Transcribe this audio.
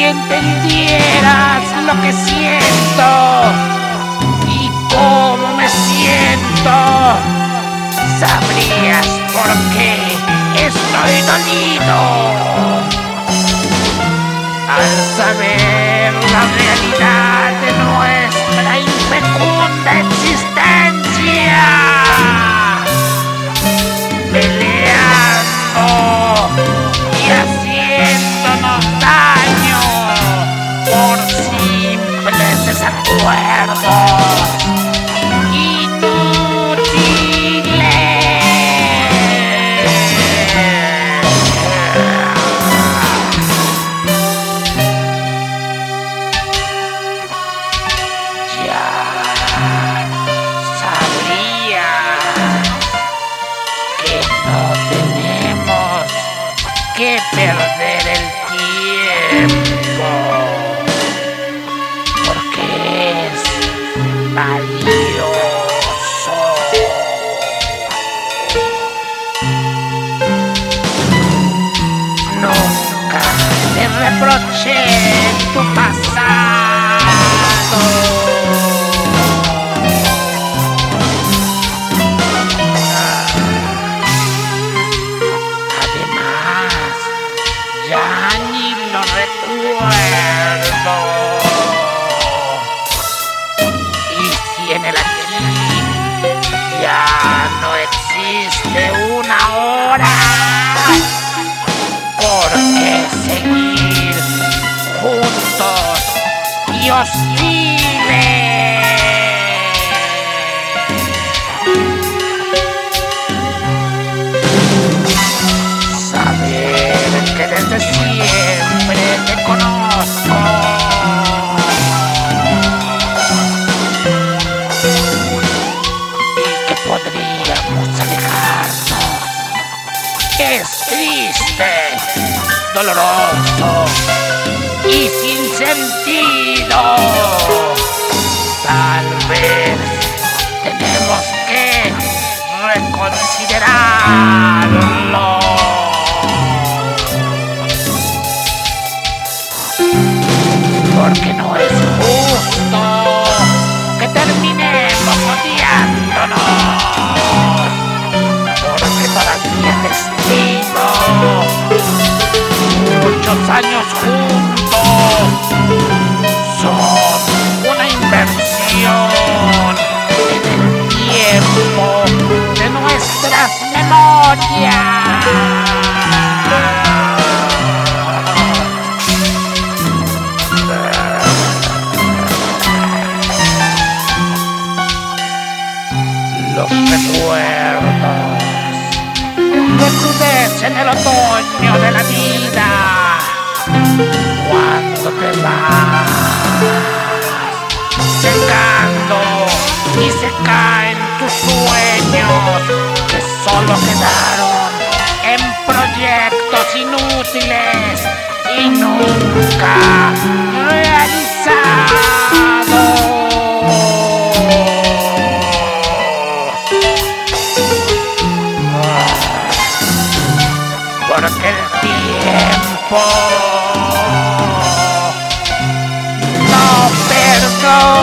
entendieras lo que siento y cómo me siento, sabrías por qué estoy dolido. Al saber la realidad de nuestra infecunda existencia, peleando y haciéndonos daño por simples desacuerdos que perder el tiempo, porque es valioso. Nunca te reproché tu pasado. Ya ni lo recuerdo. Y si en el aquí ya no existe una hora, ¿por qué seguir juntos y hostiles? Que desde siempre te conozco y que podríamos alejarnos. Es triste, doloroso y sin sentido. Tal vez tenemos que reconsiderarlo. Porque no es justo que terminemos odiándonos, porque todavía te estimo. Muchos años juntos son una inversión en el tiempo de nuestras memorias. Los recuerdos recrudecen el otoño de la vida cuando te vas secando y se caen tus sueños que solo quedaron en proyectos inútiles y nunca realizados. Porque el tiempo no perdona.